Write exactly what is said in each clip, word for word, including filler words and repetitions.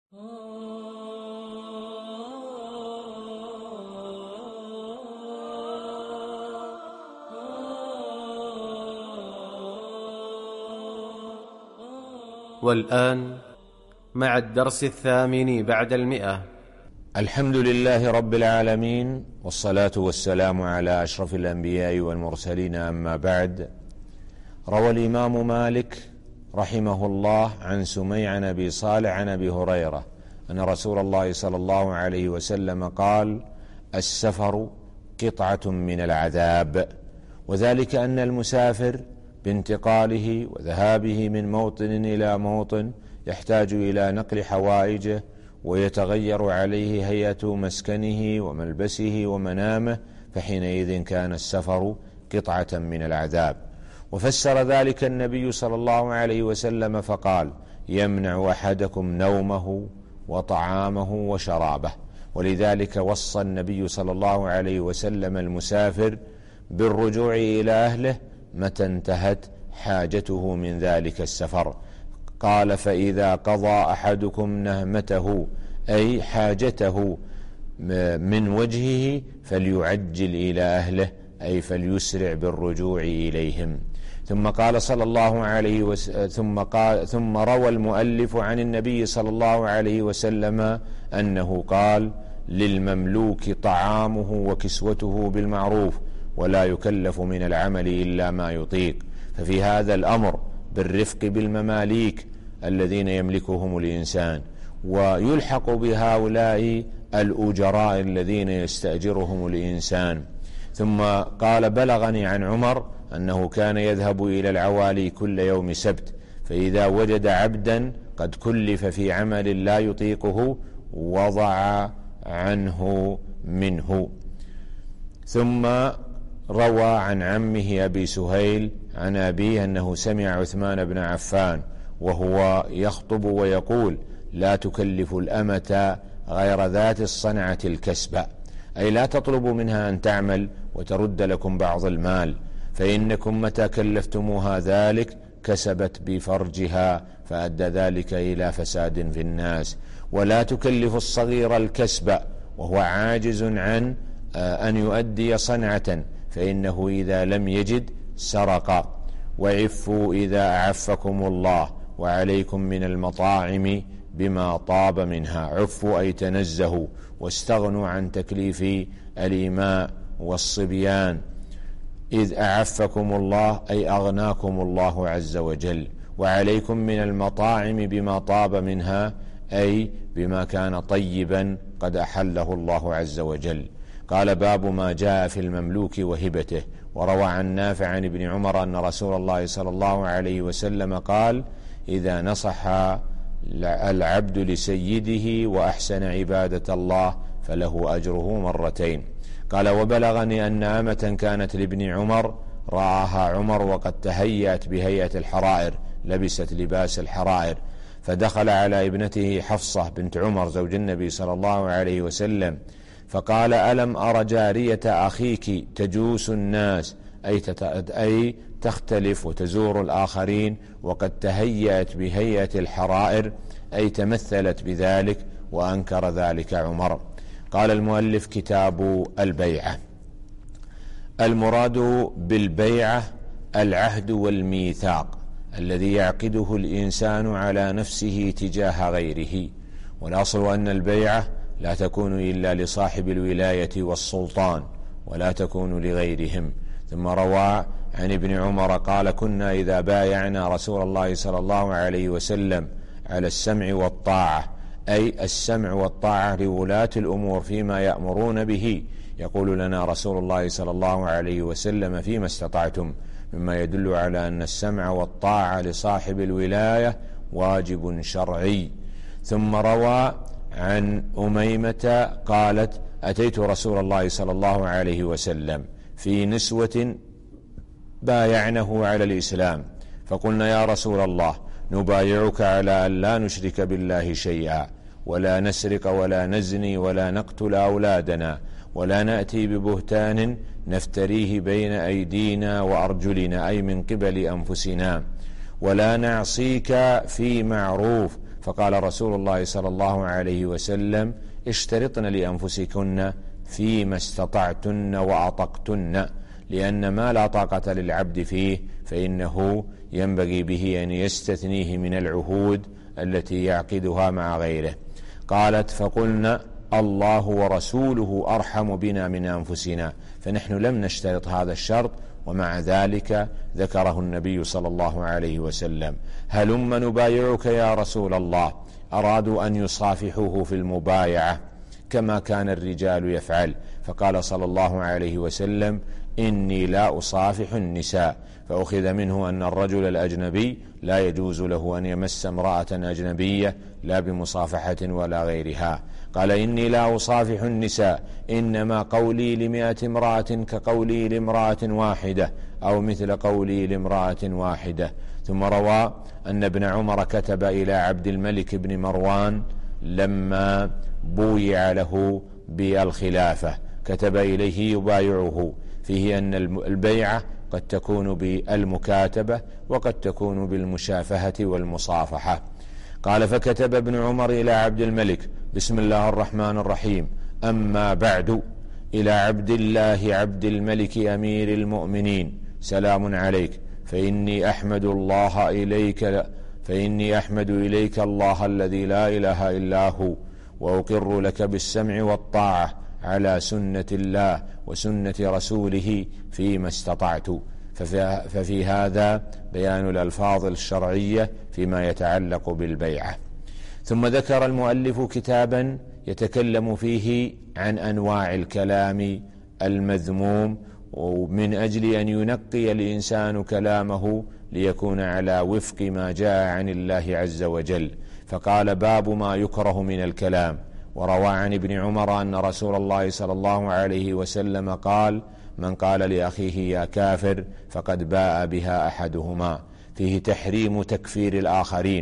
والآن مع الدرس الثامن بعد المئة. الحمد لله رب العالمين، والصلاة والسلام على أشرف الأنبياء والمرسلين، أما بعد. روى الإمام مالك رحمه الله عن سمي عن أبي صالح عن أبي هريرة أن رسول الله صلى الله عليه وسلم قال: السفر قطعة من العذاب، وذلك أن المسافر بانتقاله وذهابه من موطن إلى موطن يحتاج إلى نقل حوائجه، ويتغير عليه هيئة مسكنه وملبسه ومنامه، فحينئذ كان السفر قطعة من العذاب. وفسر ذلك النبي صلى الله عليه وسلم فقال: يمنع أحدكم نومه وطعامه وشرابه. ولذلك وصى النبي صلى الله عليه وسلم المسافر بالرجوع إلى أهله متى انتهت حاجته من ذلك السفر. قال: فإذا قضى أحدكم نهمته أي حاجته من وجهه فليعجل إلى أهله، أي فليسرع بالرجوع إليهم. ثم قال صلى الله عليه وسلم ثم قال ثم روى المؤلف عن النبي صلى الله عليه وسلم أنه قال: للمملوك طعامه وكسوته بالمعروف، ولا يكلف من العمل إلا ما يطيق. ففي هذا الأمر بالرفق بالمماليك الذين يملكهم الإنسان، ويلحق بهؤلاء الأجراء الذين يستأجرهم الإنسان. ثم قال: بلغني عن عمر أنه كان يذهب إلى العوالي كل يوم سبت، فإذا وجد عبدا قد كلف في عمل لا يطيقه وضع عنه منه. ثم روى عن عمه أبي سهيل عن أبيه أنه سمع عثمان بن عفان وهو يخطب ويقول: لا تكلف الأمة غير ذات الصنعة الكسب، أي لا تطلب منها أن تعمل وترد لكم بعض المال، فإنكم متى كلفتموها ذلك كسبت بفرجها، فأدى ذلك إلى فساد في الناس. ولا تكلف الصغير الكسب وهو عاجز عن أن يؤدي صنعة، فإنه إذا لم يجد سرق. وعفوا إذا أعفكم الله، وعليكم من المطاعم بما طاب منها. عفوا أي تنزهوا واستغنوا عن تكليف الإماء والصبيان. إذ أعفكم الله أي أغناكم الله عز وجل. وعليكم من المطاعم بما طاب منها أي بما كان طيبا قد أحله الله عز وجل. قال: باب ما جاء في المملوك وهبته. وروى عن نافع عن ابن عمر أن رسول الله صلى الله عليه وسلم قال: إذا نصح العبد لسيده وأحسن عبادة الله فله أجره مرتين. قال: وبلغني أن أمة كانت لابن عمر رآها عمر وقد تهيأت بهيئة الحرائر، لبست لباس الحرائر، فدخل على ابنته حفصة بنت عمر زوج النبي صلى الله عليه وسلم فقال: ألم أر جارية أخيك تجوس الناس، أي, أي تختلف وتزور الآخرين، وقد تهيأت بهيئة الحرائر، أي تمثلت بذلك، وأنكر ذلك عمر. قال المؤلف: كتاب البيعة. المراد بالبيعة العهد والميثاق الذي يعقده الإنسان على نفسه تجاه غيره. والأصل أن البيعة لا تكون إلا لصاحب الولاية والسلطان، ولا تكون لغيرهم. ثم روى عن ابن عمر قال: كنا إذا بايعنا رسول الله صلى الله عليه وسلم على السمع والطاعة، أي السمع والطاعة لولاة الأمور فيما يأمرون به، يقول لنا رسول الله صلى الله عليه وسلم: فيما استطعتم، مما يدل على أن السمع والطاعة لصاحب الولاية واجب شرعي. ثم روى عن أميمة قالت: أتيت رسول الله صلى الله عليه وسلم في نسوة بايعنه على الإسلام، فقلنا: يا رسول الله، نبايعك على أن لا نشرك بالله شيئا، ولا نسرق ولا نزني ولا نقتل أولادنا، ولا نأتي ببهتان نفتريه بين أيدينا وأرجلنا، أي من قبل أنفسنا، ولا نعصيك في معروف فقال رسول الله صلى الله عليه وسلم: اشترطن لأنفسكن فيما استطعتن وأطقتن، لأن ما لا طاقة للعبد فيه فإنه ينبغي به أن يستثنيه من العهود التي يعقدها مع غيره. قالت: فقلنا: الله ورسوله أرحم بنا من أنفسنا، فنحن لم نشترط هذا الشرط، ومع ذلك ذكره النبي صلى الله عليه وسلم. هلم نبايعك يا رسول الله. أرادوا أن يصافحوه في المبايعة كما كان الرجال يفعل، فقال صلى الله عليه وسلم: إني لا أصافح النساء. فأخذ منه أن الرجل الأجنبي لا يجوز له أن يمس امرأة أجنبية لا بمصافحة ولا غيرها. قال: إني لا أصافح النساء، إنما قولي لمئة امرأة كقولي لامرأة واحدة، أو مثل قولي لامرأة واحدة. ثم روى أن ابن عمر كتب إلى عبد الملك بن مروان لما بويع له بالخلافة، كتب إليه يبايعه، فيه أن البيعة قد تكون بالمكاتبة وقد تكون بالمشافهة والمصافحة. قال: فكتب ابن عمر إلى عبد الملك: بسم الله الرحمن الرحيم، أما بعد، إلى عبد الله عبد الملك أمير المؤمنين، سلام عليك، فإني أحمد الله إليك فإني أحمد إليك الله الذي لا إله إلا هو، وأقر لك بالسمع والطاعة على سنة الله وسنة رسوله فيما استطعت. ففي هذا بيان الألفاظ الشرعية فيما يتعلق بالبيعة. ثم ذكر المؤلف كتابا يتكلم فيه عن أنواع الكلام المذموم، ومن أجل أن ينقي الإنسان كلامه ليكون على وفق ما جاء عن الله عز وجل. فقال: باب ما يكره من الكلام. وروى عن ابن عمر أن رسول الله صلى الله عليه وسلم قال: من قال لأخيه يا كافر فقد باء بها أحدهما. فيه تحريم تكفير الآخرين،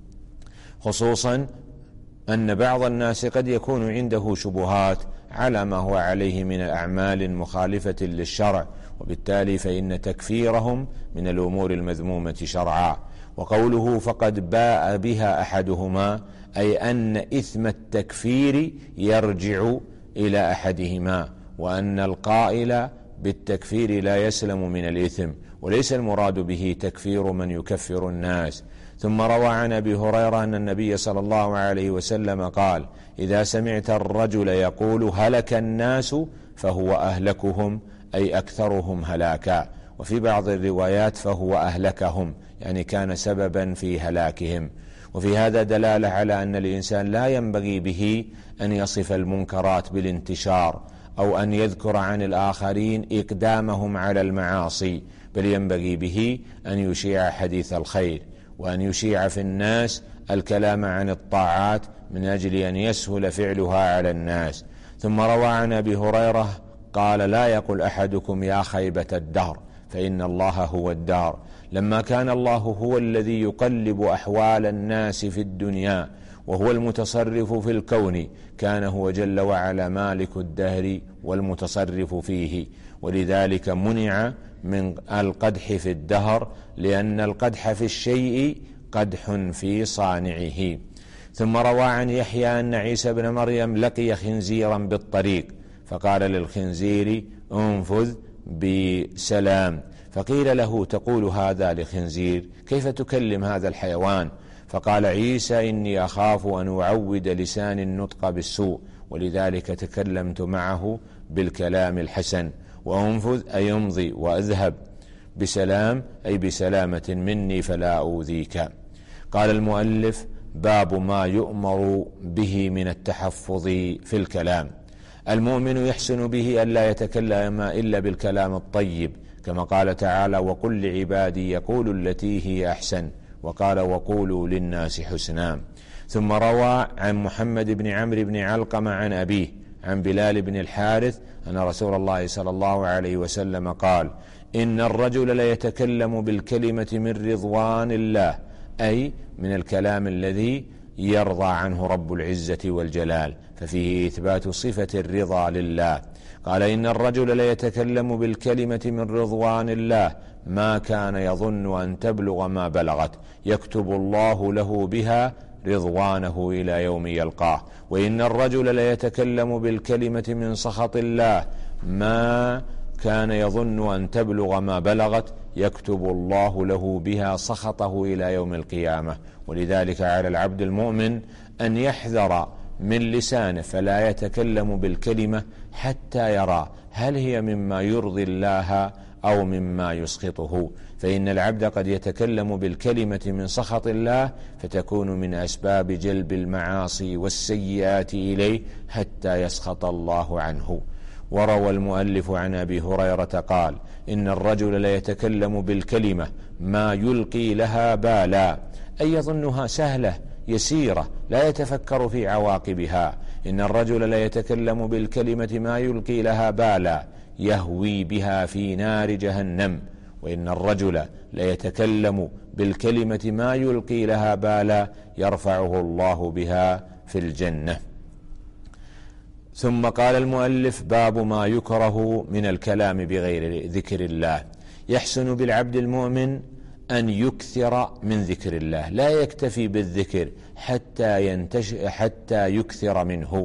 خصوصا أن بعض الناس قد يكون عنده شبهات على ما هو عليه من الأعمال مخالفة للشرع، وبالتالي فإن تكفيرهم من الأمور المذمومة شرعا. وقوله فقد باء بها أحدهما أي أن إثم التكفير يرجع إلى أحدهما، وأن القائل بالتكفير لا يسلم من الإثم، وليس المراد به تكفير من يكفر الناس. ثم روى عن أبي هريرة أن النبي صلى الله عليه وسلم قال: إذا سمعت الرجل يقول هلك الناس فهو أهلكهم، أي أكثرهم هلاكا. وفي بعض الروايات فهو أهلكهم، يعني كان سببا في هلاكهم. وفي هذا دلالة على أن الإنسان لا ينبغي به أن يصف المنكرات بالانتشار، أو أن يذكر عن الآخرين إقدامهم على المعاصي، بل ينبغي به أن يشيع حديث الخير، وأن يشيع في الناس الكلام عن الطاعات من أجل أن يسهل فعلها على الناس. ثم روى عن أبي هريرة قال: لا يقل أحدكم يا خيبة الدهر، فإن الله هو الدار. لما كان الله هو الذي يقلب أحوال الناس في الدنيا وهو المتصرف في الكون، كان هو جل وعلا مالك الدهر والمتصرف فيه، ولذلك منع من القدح في الدهر، لأن القدح في الشيء قدح في صانعه. ثم روى عن يحيى أن عيسى بن مريم لقي خنزيرا بالطريق، فقال للخنزير: انفذ بسلام. فقيل له: تقول هذا لخنزير؟ كيف تكلم هذا الحيوان؟ فقال عيسى: إني أخاف أن أعود لسان النطق بالسوء، ولذلك تكلمت معه بالكلام الحسن. وأنفذ أي امضي وأذهب، بسلام أي بسلامة مني فلا أؤذيك. قال المؤلف: باب ما يؤمر به من التحفظ في الكلام. المؤمن يحسن به ألا يتكلم إلا بالكلام الطيب، كما قال تعالى: وقل لعبادي يقولوا التي هي أحسن، وقال: وقولوا للناس حسنا. ثم روى عن محمد بن عمرو بن علقمة عن أبيه عن بلال بن الحارث أن رسول الله صلى الله عليه وسلم قال: إن الرجل ليتكلم بالكلمة من رضوان الله، أي من الكلام الذي يرضى عنه رب العزة والجلال، ففيه إثبات صفة الرضا لله. قال: إن الرجل ليتكلم بالكلمة من رضوان الله ما كان يظن أن تبلغ ما بلغت، يكتب الله له بها رضوانه إلى يوم يلقاه. وإن الرجل ليتكلم بالكلمة من سخط الله ما كان يظن أن تبلغ ما بلغت يكتب الله له بها سخطه إلى يوم القيامة. ولذلك على العبد المؤمن أن يحذر من لسانه فلا يتكلم بالكلمة حتى يرى هل هي مما يرضي الله أو مما يسخطه، فإن العبد قد يتكلم بالكلمة من سخط الله فتكون من أسباب جلب المعاصي والسيئات إليه حتى يسخط الله عنه. وروى المؤلف عن أبي هريرة قال: إن الرجل ليتكلم بالكلمة ما يلقي لها بالا، أي يظنها سهلة يسيرة لا يتفكر في عواقبها. إن الرجل ليتكلم بالكلمة ما يلقي لها بالا يهوي بها في نار جهنم، وإن الرجل ليتكلم بالكلمة ما يلقي لها بالا يرفعه الله بها في الجنة. ثم قال المؤلف: باب ما يكره من الكلام بغير ذكر الله. يحسن بالعبد المؤمن أن يكثر من ذكر الله، لا يكتفي بالذكر حتى ينتش حتى يكثر منه.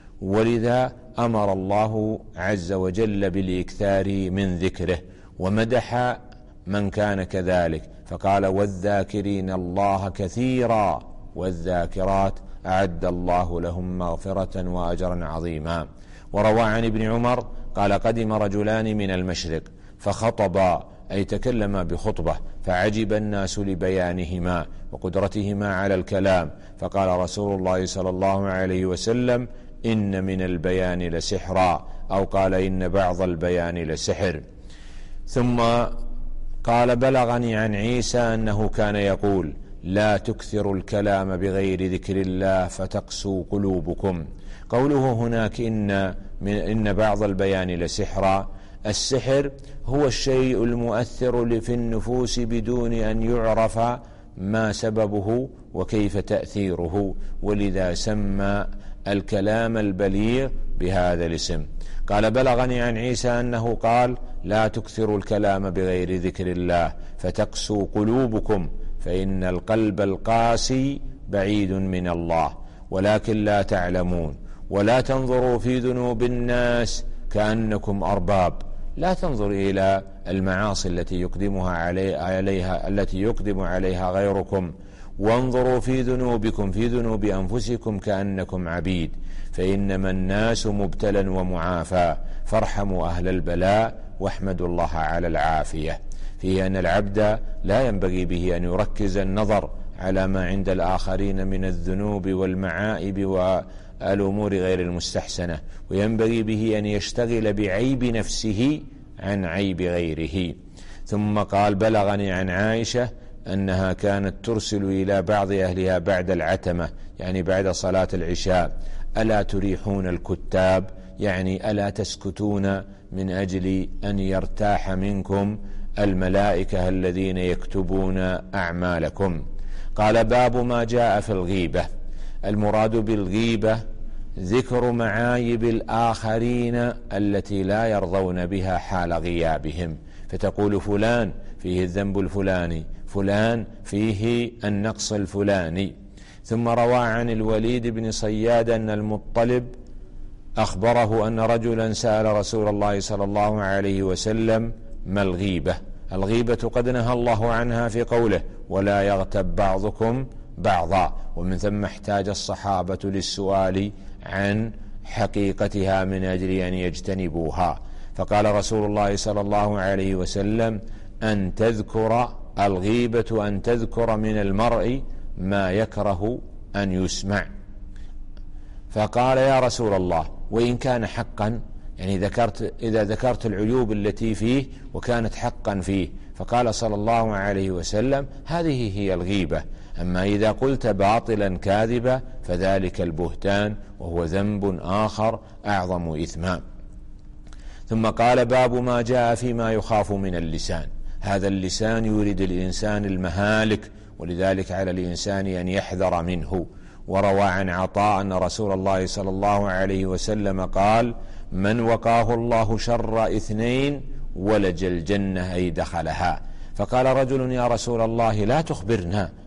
ولذا أمر الله عز وجل بالإكثار من ذكره، ومدح من كان كذلك فقال: والذاكرين الله كثيرا والذاكرات أعد الله لهم مغفرة وأجرا عظيما. وروى عن ابن عمر قال: قدم رجلان من المشرق فخطبا، أي تكلما بخطبة، فعجب الناس لبيانهما وقدرتهما على الكلام، فقال رسول الله صلى الله عليه وسلم: إن من البيان لسحرا، أو قال: إن بعض البيان لسحر. ثم قال: بلغني عن عيسى أنه كان يقول: لا تكثروا الكلام بغير ذكر الله فتقسو قلوبكم. قوله هناك إن, من إن بعض البيان لسحرا، السحر هو الشيء المؤثر في النفوس بدون أن يعرف ما سببه وكيف تأثيره، ولذا سمى الكلام البليغ بهذا الاسم. قال: بلغني عن عيسى أنه قال: لا تكثروا الكلام بغير ذكر الله فتقسو قلوبكم، فإن القلب القاسي بعيد من الله ولكن لا تعلمون. ولا تنظروا في ذنوب الناس كأنكم أرباب، لا تنظر إلى المعاصي التي يقدمها عليها التي يقدم عليها غيركم، وانظروا في ذنوبكم في ذنوب أنفسكم كأنكم عبيد، فإنما الناس مبتلى ومعافى، فارحموا أهل البلاء واحمدوا الله على العافية. فيه أن العبد لا ينبغي به أن يركز النظر على ما عند الآخرين من الذنوب والمعائب والأمور غير المستحسنة، وينبغي به أن يشتغل بعيب نفسه عن عيب غيره. ثم قال: بلغني عن عائشة أنها كانت ترسل إلى بعض أهلها بعد العتمة، يعني بعد صلاة العشاء: ألا تريحون الكتاب، يعني ألا تسكتون من أجل أن يرتاح منكم الملائكة الذين يكتبون أعمالكم. قال: باب ما جاء في الغيبة. المراد بالغيبة ذكر معايب الآخرين التي لا يرضون بها حال غيابهم، فتقول: فلان فيه الذنب الفلاني، فلان فيه النقص الفلاني. ثم روى عن الوليد بن صياد أن المطلب أخبره أن رجلا سأل رسول الله صلى الله عليه وسلم: ما الغيبة؟ الغيبة قد نهى الله عنها في قوله: ولا يغتب بعضكم بعضا، ومن ثم احتاج الصحابة للسؤال عن حقيقتها من أجل أن يجتنبوها. فقال رسول الله صلى الله عليه وسلم: أن تذكر الغيبة أن تذكر من المرء ما يكره أن يسمع. فقال: يا رسول الله، وإن كان حقا، يعني ذكرت إذا ذكرت العيوب التي فيه وكانت حقا فيه. فقال صلى الله عليه وسلم: هذه هي الغيبة. أما إذا قلت باطلا كاذبا فذلك البهتان، وهو ذنب آخر أعظم إثما. ثم قال: باب ما جاء فيما يخاف من اللسان. هذا اللسان يورد الإنسان المهالك، ولذلك على الإنسان أن يحذر منه. وروى عن عطاء أن رسول الله صلى الله عليه وسلم قال: من وقاه الله شر اثنين ولج الجنة، أي دخلها. فقال رجل: يا رسول الله لا تخبرنا،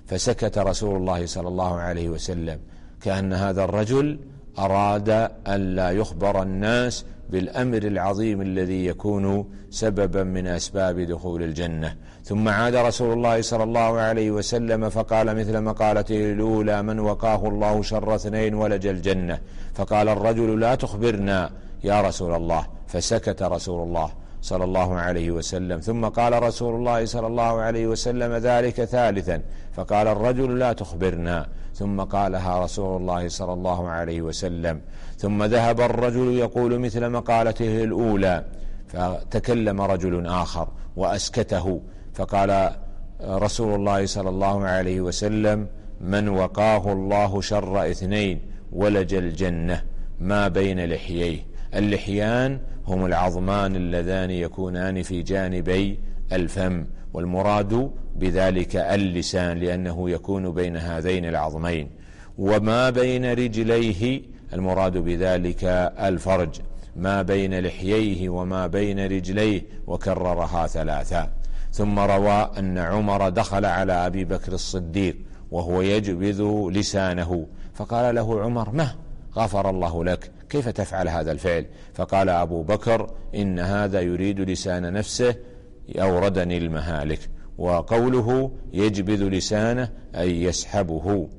فسكت رسول الله صلى الله عليه وسلم، كأن هذا الرجل أراد أن لا يخبر الناس بالأمر العظيم الذي يكون سببا من أسباب دخول الجنة. ثم عاد رسول الله صلى الله عليه وسلم فقال مثل مقالته الأولى: من وقاه الله شر اثنين ولج الجنة. فقال الرجل: لا تخبرنا يا رسول الله، فسكت رسول الله صلى الله عليه وسلم. ثم قال رسول الله صلى الله عليه وسلم ذلك ثالثا، فقال الرجل: لا تخبرنا. ثم قالها رسول الله صلى الله عليه وسلم. ثم ذهب الرجل يقول مثل مقالته الأولى، فتكلم رجل آخر وأسكته، فقال رسول الله صلى الله عليه وسلم: من وقاه الله شر اثنين ولج الجنة ما بين لحييه. اللحيان هم العظمان اللذان يكونان في جانبي الفم، والمراد بذلك اللسان لأنه يكون بين هذين العظمين. وما بين رجليه المراد بذلك الفرج، ما بين لحييه وما بين رجليه، وكررها ثلاثا. ثم روى أن عمر دخل على أبي بكر الصديق وهو يجبذ لسانه، فقال له عمر: ما غفر الله لك، كيف تفعل هذا الفعل؟ فقال أبو بكر: إن هذا يريد لسان نفسه، أوردني المهالك. وقوله يجبذ لسانه أي يسحبه،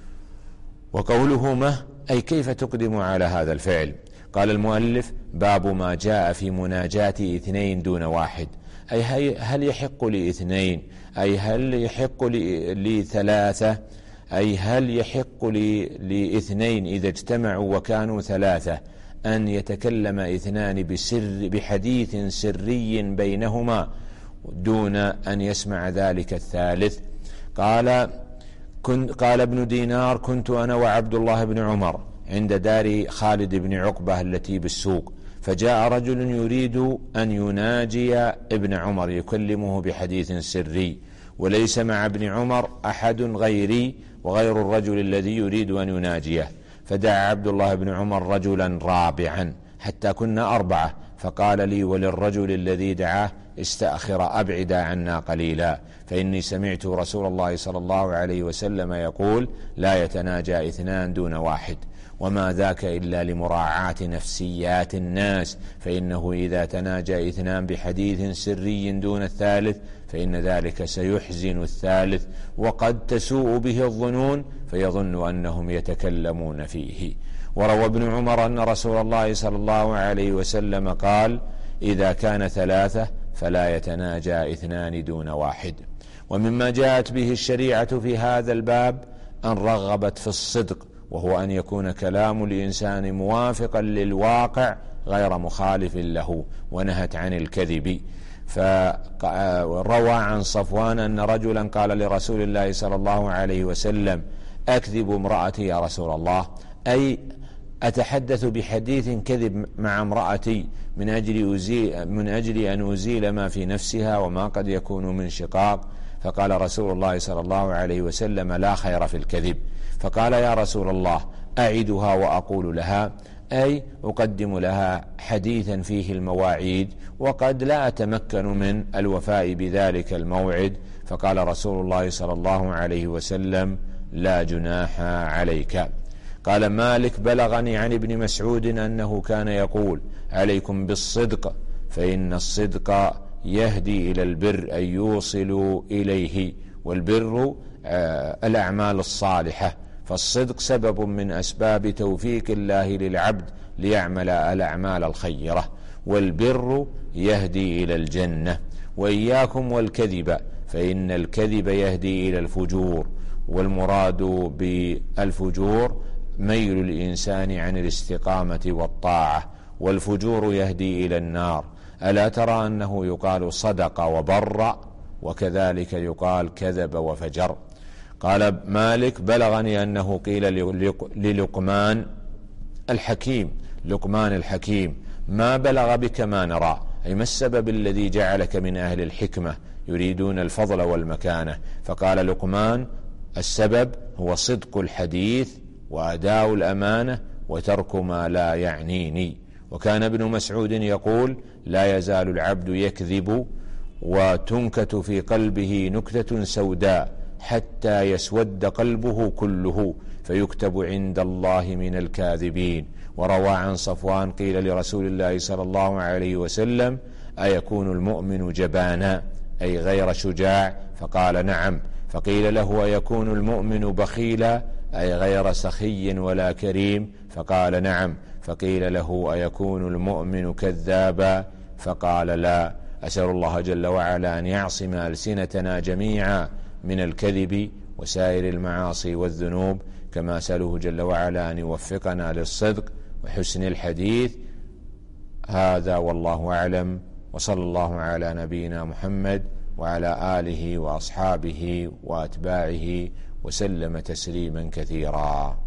وقوله ما أي كيف تقدم على هذا الفعل. قال المؤلف: باب ما جاء في مناجاة اثنين دون واحد، أي هل يحق لاثنين، أي هل يحق لثلاثة، أي هل يحق لاثنين إذا اجتمعوا وكانوا ثلاثة أن يتكلم اثنان بسر بحديث سري بينهما دون أن يسمع ذلك الثالث. قال كنت قال ابن دينار: كنت أنا وعبد الله بن عمر عند دار خالد بن عقبة التي بالسوق، فجاء رجل يريد أن يناجي ابن عمر يكلمه بحديث سري، وليس مع ابن عمر أحد غيري وغير الرجل الذي يريد أن يناجيه. فدعا عبد الله بن عمر رجلا رابعا حتى كنا أربعة، فقال لي وللرجل الذي دعاه: استأخر أبعد عنا قليلا، فإني سمعت رسول الله صلى الله عليه وسلم يقول: لا يتناجى اثنان دون واحد. وما ذاك إلا لمراعاة نفسيات الناس، فإنه إذا تناجى اثنان بحديث سري دون الثالث فإن ذلك سيحزن الثالث، وقد تسوء به الظنون فيظن أنهم يتكلمون فيه. وروى ابن عمر أن رسول الله صلى الله عليه وسلم قال: إذا كان ثلاثة فلا يتناجى اثنان دون واحد. ومما جاءت به الشريعة في هذا الباب أن رغبت في الصدق، وهو أن يكون كلام الإنسان موافقا للواقع غير مخالف له، ونهت عن الكذب. فروى عن صفوان أن رجلا قال لرسول الله صلى الله عليه وسلم: أكذب امرأتي يا رسول الله، أي أتحدث بحديث كذب مع امرأتي من أجل, أزيل من أجل أن أزيل ما في نفسها وما قد يكون من شقاق. فقال رسول الله صلى الله عليه وسلم: لا خير في الكذب. فقال: يا رسول الله، أعدها وأقول لها، أي أقدم لها حديثا فيه المواعيد وقد لا أتمكن من الوفاء بذلك الموعد. فقال رسول الله صلى الله عليه وسلم: لا جناح عليك. قال مالك: بلغني عن ابن مسعود أنه كان يقول: عليكم بالصدق فإن الصدق يهدي إلى البر أي يوصل إليه، والبر الأعمال الصالحة، فالصدق سبب من أسباب توفيق الله للعبد ليعمل الأعمال الخيرة، والبر يهدي إلى الجنة. وإياكم والكذب فإن الكذب يهدي إلى الفجور، والمراد بالفجور ميل الإنسان عن الاستقامة والطاعة، والفجور يهدي إلى النار. ألا ترى أنه يقال صدق وبر، وكذلك يقال كذب وفجر. قال مالك: بلغني أنه قيل للقمان الحكيم لقمان الحكيم: ما بلغ بك ما نرى، أي ما السبب الذي جعلك من أهل الحكمة يريدون الفضل والمكانة؟ فقال لقمان: السبب هو صدق الحديث وأداء الأمانة وترك ما لا يعنيني. وكان ابن مسعود يقول: لا يزال العبد يكذب وتنكت في قلبه نكتة سوداء حتى يسود قلبه كله فيكتب عند الله من الكاذبين. وروى عن صفوان قيل لرسول الله صلى الله عليه وسلم: أيكون المؤمن جبانا أي غير شجاع؟ فقال: نعم. فقيل له: أيكون المؤمن بخيلا أي غير سخي ولا كريم؟ فقال: نعم. فقيل له: أيكون المؤمن كذابا؟ فقال: لا. أسأل الله جل وعلا أن يعصم ألسنتنا جميعا من الكذب وسائر المعاصي والذنوب، كما أسأله جل وعلا أن يوفقنا للصدق وحسن الحديث. هذا والله أعلم، وصلى الله على نبينا محمد وعلى آله وأصحابه وأتباعه وسلم تسليما كثيرا.